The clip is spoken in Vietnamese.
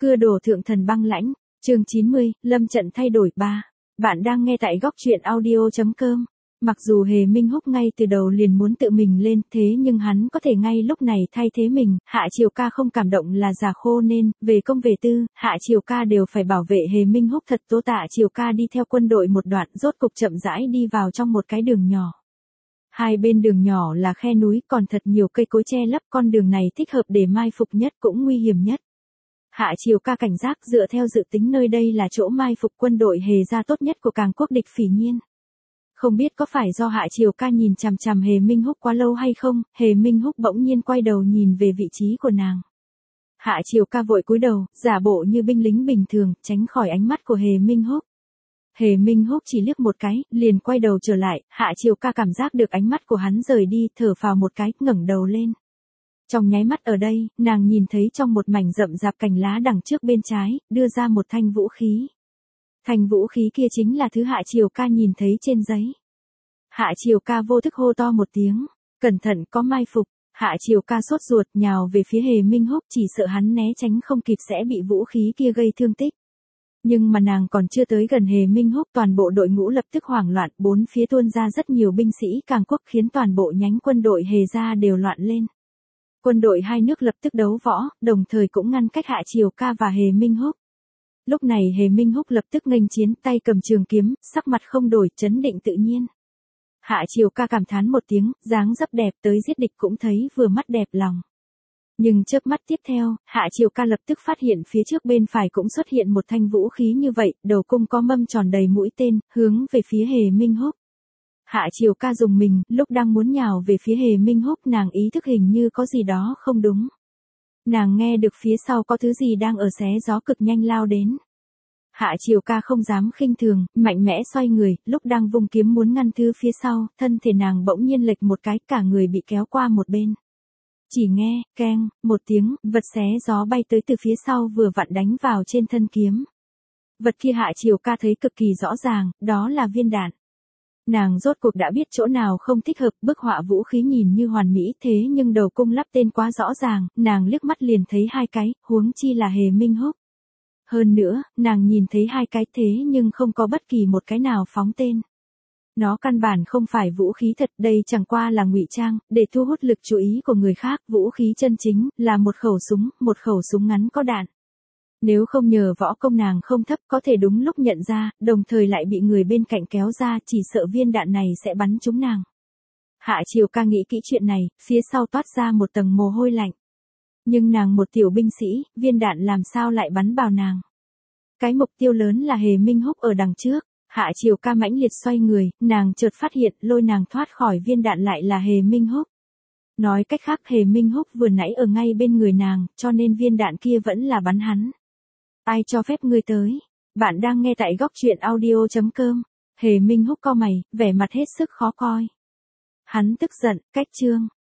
Cưa đổ thượng thần băng lãnh, chương 90, lâm trận thay đổi 3. Bạn đang nghe tại góc truyện audio.com. Mặc dù Hề Minh Húc ngay từ đầu liền muốn tự mình lên, thế nhưng hắn có thể ngay lúc này thay thế mình, Hạ Triều Ca không cảm động là giả khô nên, về công về tư, Hạ Triều Ca đều phải bảo vệ Hề Minh Húc thật tốt. Hạ Triều Ca đi theo quân đội một đoạn, rốt cục chậm rãi đi vào trong một cái đường nhỏ. Hai bên đường nhỏ là khe núi, còn thật nhiều cây cối che lấp, con đường này thích hợp để mai phục nhất cũng nguy hiểm nhất. Hạ Triều Ca cảnh giác, dựa theo dự tính nơi đây là chỗ mai phục quân đội Hề gia tốt nhất của càng quốc địch Phỉ Nhiên. Không biết có phải do Hạ Triều Ca nhìn chằm chằm Hề Minh Húc quá lâu hay không, Hề Minh Húc bỗng nhiên quay đầu nhìn về vị trí của nàng. Hạ Triều Ca vội cúi đầu, giả bộ như binh lính bình thường, tránh khỏi ánh mắt của Hề Minh Húc. Hề Minh Húc chỉ liếc một cái, liền quay đầu trở lại, Hạ Triều Ca cảm giác được ánh mắt của hắn rời đi, thở phào một cái, ngẩng đầu lên. Trong nháy mắt ở đây, nàng nhìn thấy trong một mảnh rậm rạp cành lá đằng trước bên trái, đưa ra một thanh vũ khí. Thanh vũ khí kia chính là thứ Hạ Triều Ca nhìn thấy trên giấy. Hạ Triều Ca vô thức hô to một tiếng, cẩn thận có mai phục. Hạ Triều Ca sốt ruột nhào về phía Hề Minh Húc, chỉ sợ hắn né tránh không kịp sẽ bị vũ khí kia gây thương tích. Nhưng mà nàng còn chưa tới gần Hề Minh Húc, toàn bộ đội ngũ lập tức hoảng loạn, bốn phía tuôn ra rất nhiều binh sĩ càng quốc, khiến toàn bộ nhánh quân đội Hề gia đều loạn lên. Quân đội hai nước lập tức đấu võ, đồng thời cũng ngăn cách Hạ Triều Ca và Hề Minh Húc. Lúc này Hề Minh Húc lập tức nghênh chiến, tay cầm trường kiếm, sắc mặt không đổi, trấn định tự nhiên. Hạ Triều Ca cảm thán một tiếng, dáng dấp đẹp, tới giết địch cũng thấy vừa mắt đẹp lòng. Nhưng chớp mắt tiếp theo, Hạ Triều Ca lập tức phát hiện phía trước bên phải cũng xuất hiện một thanh vũ khí như vậy, đầu cung có mâm tròn đầy mũi tên, hướng về phía Hề Minh Húc. Hạ Triều Ca rùng mình, lúc đang muốn nhào về phía Hề Minh Húc, nàng ý thức hình như có gì đó không đúng. Nàng nghe được phía sau có thứ gì đang ở xé gió cực nhanh lao đến. Hạ Triều Ca không dám khinh thường, mạnh mẽ xoay người, lúc đang vung kiếm muốn ngăn thứ phía sau, thân thể nàng bỗng nhiên lệch một cái, cả người bị kéo qua một bên. Chỉ nghe, keng, một tiếng, vật xé gió bay tới từ phía sau vừa vặn đánh vào trên thân kiếm. Vật kia Hạ Triều Ca thấy cực kỳ rõ ràng, đó là viên đạn. Nàng rốt cuộc đã biết chỗ nào không thích hợp, bức họa vũ khí nhìn như hoàn mỹ thế nhưng đầu cung lắp tên quá rõ ràng, nàng liếc mắt liền thấy hai cái, huống chi là Hề Minh Húc. Hơn nữa, nàng nhìn thấy hai cái thế nhưng không có bất kỳ một cái nào phóng tên. Nó căn bản không phải vũ khí thật, đây chẳng qua là ngụy trang, để thu hút lực chú ý của người khác, vũ khí chân chính, là một khẩu súng ngắn có đạn. Nếu không nhờ võ công nàng không thấp có thể đúng lúc nhận ra, đồng thời lại bị người bên cạnh kéo ra, chỉ sợ viên đạn này sẽ bắn trúng nàng. Hạ Triều Ca nghĩ kỹ chuyện này, phía sau toát ra một tầng mồ hôi lạnh. Nhưng nàng một tiểu binh sĩ, viên đạn làm sao lại bắn vào nàng. Cái mục tiêu lớn là Hề Minh Húc ở đằng trước. Hạ Triều Ca mãnh liệt xoay người, nàng chợt phát hiện lôi nàng thoát khỏi viên đạn lại là Hề Minh Húc. Nói cách khác Hề Minh Húc vừa nãy ở ngay bên người nàng, cho nên viên đạn kia vẫn là bắn hắn. Ai cho phép ngươi tới? Bạn đang nghe tại góc truyện audio.com. Hề Minh Húc cau mày, vẻ mặt hết sức khó coi. Hắn tức giận, cách chương.